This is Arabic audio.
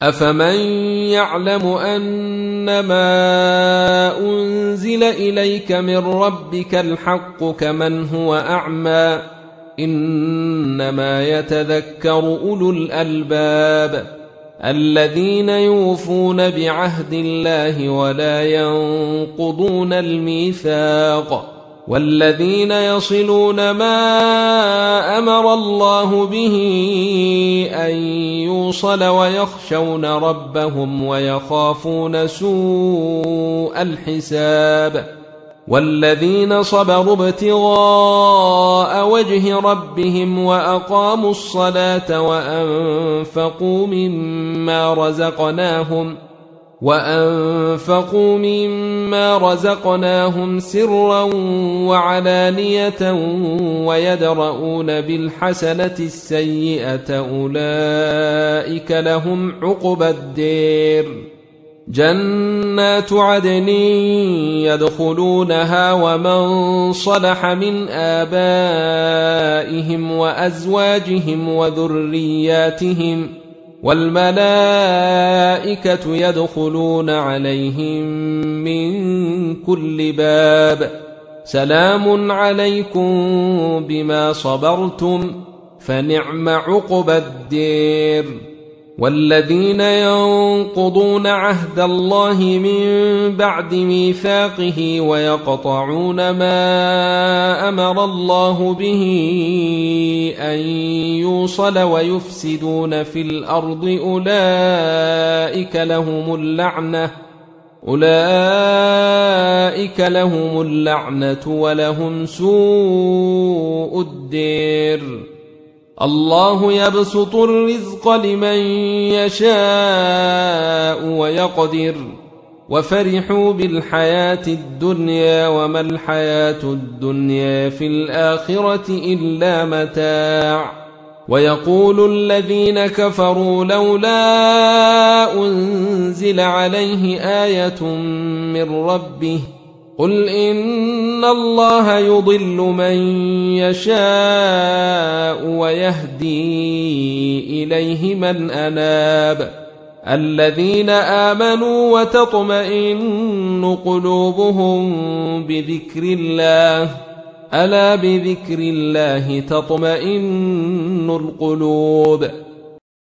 أفمن يعلم أنما أنزل إليك من ربك الحق كمن هو أعمى إنما يتذكر أولو الألباب الذين يوفون بعهد الله ولا ينقضون الميثاق والذين يصلون ما أمر الله به أن يوصل ويخشون ربهم ويخافون سوء الحساب والذين صبروا ابتغاء وجه ربهم وأقاموا الصلاة وأنفقوا مما رزقناهم سرا وعلانية ويدرؤون بالحسنة السيئة أولئك لهم عقبى الدير جنات عدن يدخلونها ومن صلح من آبائهم وأزواجهم وذرياتهم والملائكة يدخلون عليهم من كل باب سلام عليكم بما صبرتم فنعم عقبى الدير والذين ينقضون عهد الله من بعد ميثاقه ويقطعون ما أمر الله به أن يوصل ويفسدون في الأرض أولئك لهم اللعنة ولهم سوء الدير الله يبسط الرزق لمن يشاء ويقدر وفرحوا بالحياة الدنيا وما الحياة الدنيا في الآخرة إلا متاع ويقول الذين كفروا لولا أنزل عليه آية من ربه قل إن الله يضل من يشاء ويهدي إليه من أناب الذين آمنوا وتطمئن قلوبهم بذكر الله ألا بذكر الله تطمئن القلوب